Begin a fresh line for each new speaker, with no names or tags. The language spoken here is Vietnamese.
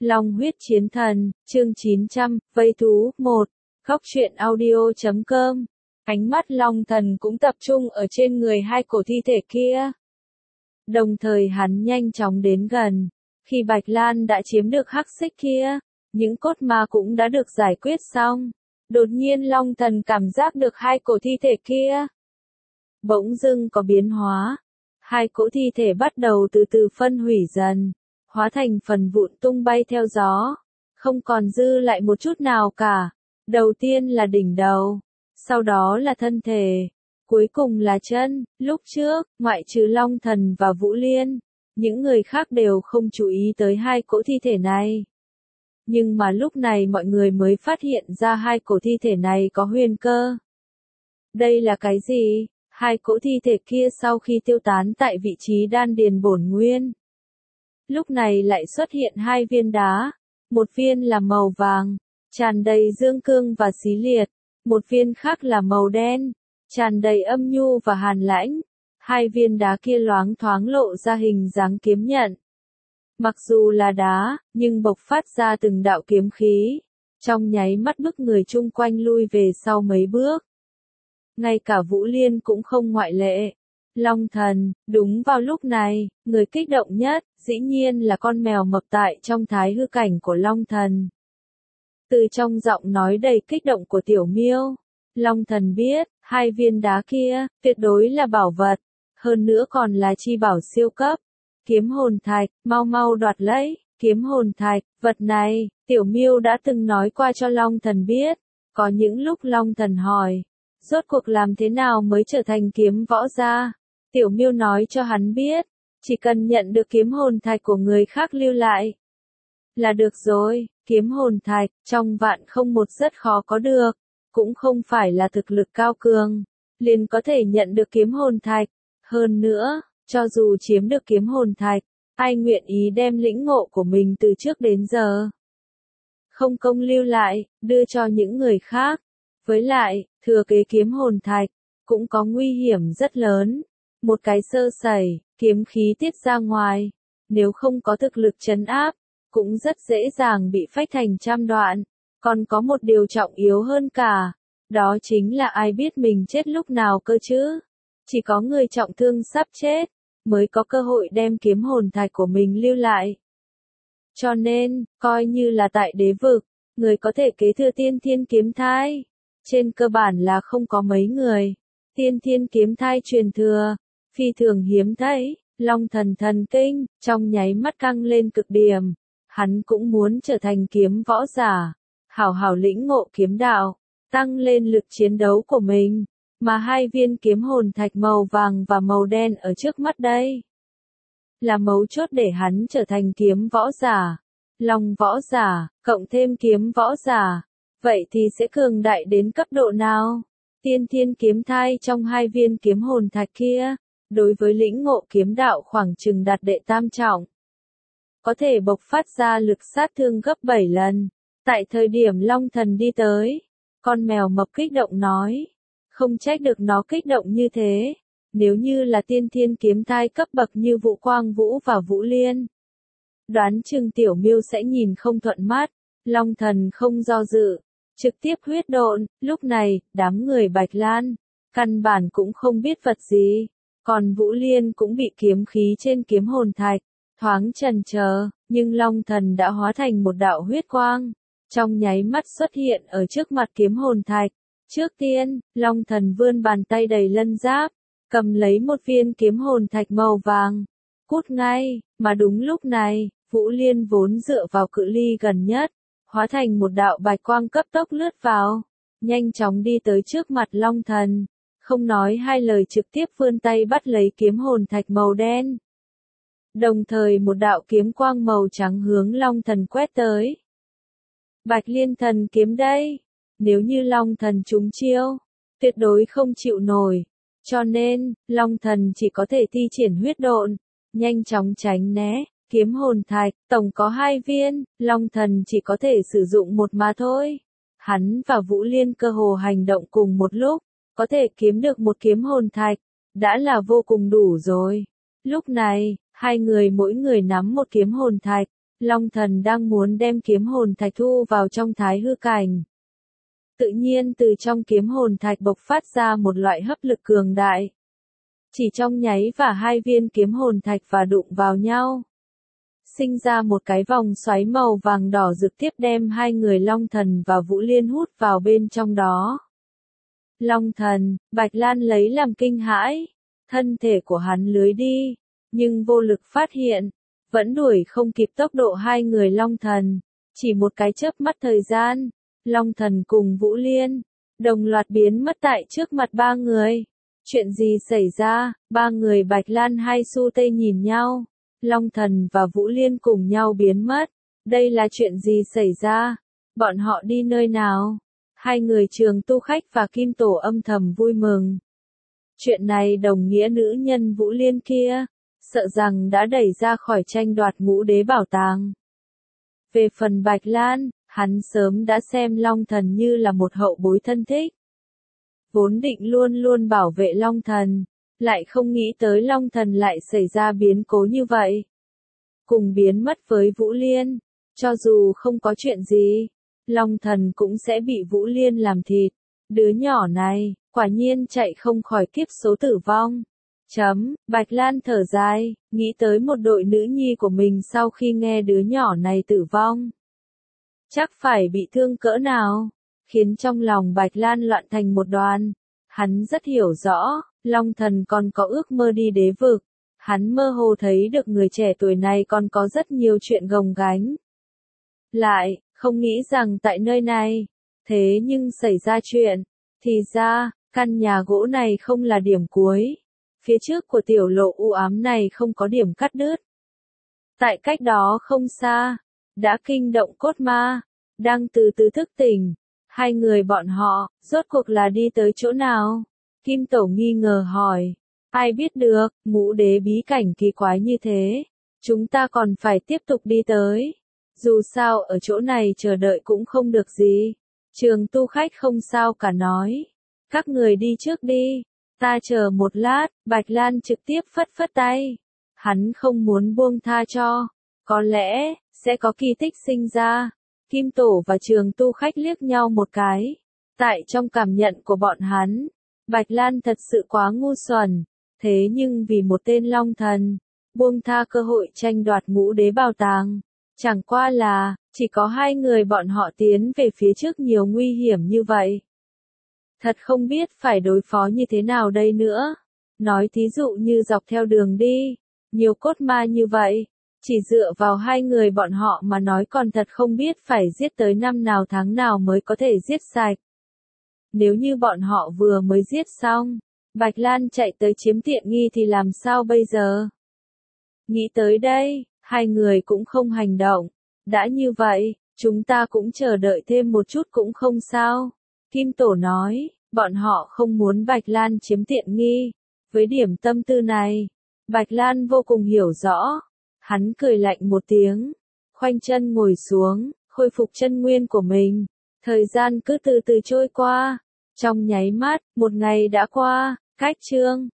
Long huyết chiến thần, chương 900, vây thú, 1. Góc truyện audio.com. Ánh mắt Long Thần cũng tập trung ở trên người hai cổ thi thể kia. Đồng thời hắn nhanh chóng đến gần. Khi Bạch Lan đã chiếm được hắc xích kia, những cốt ma cũng đã được giải quyết xong. Đột nhiên Long Thần cảm giác được hai cổ thi thể kia bỗng dưng có biến hóa. Hai cỗ thi thể bắt đầu từ từ phân hủy dần, hóa thành phần vụn tung bay theo gió, không còn dư lại một chút nào cả. Đầu tiên là đỉnh đầu, sau đó là thân thể, cuối cùng là chân. Lúc trước, ngoại trừ Long Thần và Vũ Liên, những người khác đều không chú ý tới hai cỗ thi thể này. Nhưng mà lúc này mọi người mới phát hiện ra hai cổ thi thể này có huyền cơ. Đây là cái gì? Hai cỗ thi thể kia sau khi tiêu tán tại vị trí đan điền bổn nguyên, lúc này lại xuất hiện hai viên đá, một viên là màu vàng, tràn đầy dương cương và xí liệt, một viên khác là màu đen, tràn đầy âm nhu và hàn lãnh. Hai viên đá kia loáng thoáng lộ ra hình dáng kiếm nhận. Mặc dù là đá, nhưng bộc phát ra từng đạo kiếm khí, trong nháy mắt bức người chung quanh lui về sau mấy bước. Ngay cả Vũ Liên cũng không ngoại lệ. Long Thần, đúng vào lúc này, người kích động nhất, dĩ nhiên là con mèo mập tại trong thái hư cảnh của Long Thần. Từ trong giọng nói đầy kích động của Tiểu Miêu, Long Thần biết, hai viên đá kia, tuyệt đối là bảo vật, hơn nữa còn là chi bảo siêu cấp. Kiếm hồn thạch, mau mau đoạt lấy, kiếm hồn thạch, vật này, Tiểu Miêu đã từng nói qua cho Long Thần biết. Có những lúc Long Thần hỏi, rốt cuộc làm thế nào mới trở thành kiếm võ gia? Tiểu Miêu nói cho hắn biết, chỉ cần nhận được kiếm hồn thạch của người khác lưu lại là được rồi. Kiếm hồn thạch, trong vạn không một rất khó có được, cũng không phải là thực lực cao cường liền có thể nhận được kiếm hồn thạch. Hơn nữa, cho dù chiếm được kiếm hồn thạch, ai nguyện ý đem lĩnh ngộ của mình từ trước đến giờ không công lưu lại, đưa cho những người khác. Với lại, thừa kế kiếm hồn thạch cũng có nguy hiểm rất lớn. Một cái sơ sẩy, kiếm khí tiết ra ngoài, nếu không có thực lực trấn áp, cũng rất dễ dàng bị phách thành trăm đoạn. Còn có một điều trọng yếu hơn cả, đó chính là ai biết mình chết lúc nào cơ chứ? Chỉ có người trọng thương sắp chết mới có cơ hội đem kiếm hồn thạch của mình lưu lại. Cho nên, coi như là tại đế vực, người có thể kế thừa tiên thiên kiếm thai, trên cơ bản là không có mấy người. Tiên thiên kiếm thai truyền thừa, phi thường hiếm thấy. Long Thần thần kinh, trong nháy mắt căng lên cực điểm. Hắn cũng muốn trở thành kiếm võ giả, hảo hảo lĩnh ngộ kiếm đạo, tăng lên lực chiến đấu của mình. Mà hai viên kiếm hồn thạch màu vàng và màu đen ở trước mắt đây là mấu chốt để hắn trở thành kiếm võ giả. Long võ giả, cộng thêm kiếm võ giả, vậy thì sẽ cường đại đến cấp độ nào? Tiên thiên kiếm thai trong hai viên kiếm hồn thạch kia, đối với lĩnh ngộ kiếm đạo khoảng chừng đạt đệ tam trọng, có thể bộc phát ra lực sát thương gấp 7 lần. Tại thời điểm Long Thần đi tới, con mèo mập kích động nói, không trách được nó kích động như thế. Nếu như là tiên thiên kiếm thai cấp bậc như Vũ Quang Vũ và Vũ Liên, đoán chừng Tiểu Miêu sẽ nhìn không thuận mắt. Long Thần không do dự, trực tiếp huyết độn. Lúc này, đám người Bạch Lan căn bản cũng không biết vật gì, còn Vũ Liên cũng bị kiếm khí trên kiếm hồn thạch thoáng chần chờ, nhưng Long Thần đã hóa thành một đạo huyết quang, trong nháy mắt xuất hiện ở trước mặt kiếm hồn thạch. Trước tiên, Long Thần vươn bàn tay đầy lân giáp, cầm lấy một viên kiếm hồn thạch màu vàng, cút ngay. Mà đúng lúc này, Vũ Liên vốn dựa vào cự ly gần nhất, hóa thành một đạo bạch quang cấp tốc lướt vào, nhanh chóng đi tới trước mặt Long Thần, không nói hai lời trực tiếp vươn tay bắt lấy kiếm hồn thạch màu đen. Đồng thời một đạo kiếm quang màu trắng hướng Long Thần quét tới. Bạch Liên Thần kiếm đây. Nếu như Long Thần trúng chiêu, tuyệt đối không chịu nổi. Cho nên, Long Thần chỉ có thể thi triển huyết độn, nhanh chóng tránh né. Kiếm hồn thạch, tổng có 2 viên, Long Thần chỉ có thể sử dụng một mà thôi. Hắn và Vũ Liên cơ hồ hành động cùng một lúc, có thể kiếm được một kiếm hồn thạch, đã là vô cùng đủ rồi. Lúc này, hai người mỗi người nắm một kiếm hồn thạch, Long Thần đang muốn đem kiếm hồn thạch thu vào trong thái hư cảnh. Tự nhiên từ trong kiếm hồn thạch bộc phát ra một loại hấp lực cường đại. Chỉ trong nháy và hai viên kiếm hồn thạch và đụng vào nhau. Sinh ra một cái vòng xoáy màu vàng đỏ rực tiếp đem hai người Long Thần và Vũ Liên hút vào bên trong đó. Long Thần, Bạch Lan lấy làm kinh hãi. Thân thể của hắn lưới đi, nhưng vô lực phát hiện, vẫn đuổi không kịp tốc độ hai người Long Thần. Chỉ một cái chớp mắt thời gian, Long Thần cùng Vũ Liên, đồng loạt biến mất tại trước mặt ba người. Chuyện gì xảy ra? Ba người Bạch Lan hay Su Tây nhìn nhau. Long Thần và Vũ Liên cùng nhau biến mất. Đây là chuyện gì xảy ra? Bọn họ đi nơi nào? Hai người Trường Tu Khách và Kim Tổ âm thầm vui mừng. Chuyện này đồng nghĩa nữ nhân Vũ Liên kia, sợ rằng đã đẩy ra khỏi tranh đoạt ngũ đế bảo tàng. Về phần Bạch Lan, hắn sớm đã xem Long Thần như là một hậu bối thân thích. Vốn định luôn luôn bảo vệ Long Thần, lại không nghĩ tới Long Thần lại xảy ra biến cố như vậy. Cùng biến mất với Vũ Liên, cho dù không có chuyện gì, Long Thần cũng sẽ bị Vũ Liên làm thịt. Đứa nhỏ này, quả nhiên chạy không khỏi kiếp số tử vong. Bạch Lan thở dài, nghĩ tới một đội nữ nhi của mình sau khi nghe đứa nhỏ này tử vong. Chắc phải bị thương cỡ nào, khiến trong lòng Bạch Lan loạn thành một đoàn. Hắn rất hiểu rõ, Long Thần còn có ước mơ đi đế vực. Hắn mơ hồ thấy được người trẻ tuổi này còn có rất nhiều chuyện gồng gánh. Lại, không nghĩ rằng tại nơi này, thế nhưng xảy ra chuyện, thì ra, căn nhà gỗ này không là điểm cuối. Phía trước của tiểu lộ u ám này không có điểm cắt đứt. Tại cách đó không xa, đã kinh động cốt ma, đang từ từ thức tỉnh. Hai người bọn họ, rốt cuộc là đi tới chỗ nào? Kim Tổ nghi ngờ hỏi. Ai biết được, ngũ đế bí cảnh kỳ quái như thế. Chúng ta còn phải tiếp tục đi tới. Dù sao ở chỗ này chờ đợi cũng không được gì. Trường Tu Khách không sao cả nói. Các người đi trước đi. Ta chờ một lát, Bạch Lan trực tiếp phất phất tay. Hắn không muốn buông tha cho. Có lẽ, sẽ có kỳ tích sinh ra. Kim Tổ và Trường Tu Khách liếc nhau một cái. Tại trong cảm nhận của bọn hắn, Bạch Lan thật sự quá ngu xuẩn. Thế nhưng vì một tên Long Thần, buông tha cơ hội tranh đoạt ngũ đế bảo tàng. Chẳng qua là, chỉ có hai người bọn họ tiến về phía trước nhiều nguy hiểm như vậy. Thật không biết phải đối phó như thế nào đây nữa. Nói thí dụ như dọc theo đường đi, nhiều cốt ma như vậy, chỉ dựa vào hai người bọn họ mà nói còn thật không biết phải giết tới năm nào tháng nào mới có thể giết sạch. Nếu như bọn họ vừa mới giết xong, Bạch Lan chạy tới chiếm tiện nghi thì làm sao bây giờ? Nghĩ tới đây, hai người cũng không hành động. Đã như vậy, chúng ta cũng chờ đợi thêm một chút cũng không sao. Kim Tổ nói, bọn họ không muốn Bạch Lan chiếm tiện nghi. Với điểm tâm tư này, Bạch Lan vô cùng hiểu rõ. Hắn cười lạnh một tiếng, khoanh chân ngồi xuống, khôi phục chân nguyên của mình. Thời gian cứ từ từ trôi qua. Trong nháy mắt, một ngày đã qua, cách chương